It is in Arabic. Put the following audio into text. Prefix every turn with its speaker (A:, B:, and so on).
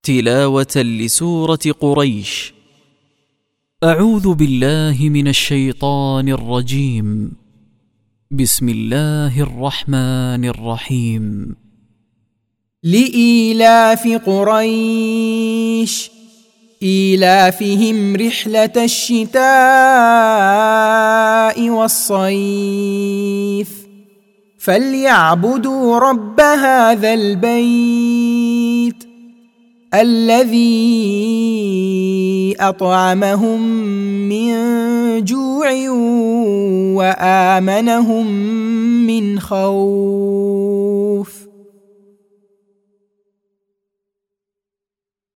A: تلاوة لسورة قريش. أعوذ بالله من الشيطان الرجيم. بسم الله الرحمن الرحيم.
B: لإيلاف قريش إيلافهم رحلة الشتاء والصيف فليعبدوا رب هذا البيت الذي أطعمهم من جوع وآمنهم من خوف.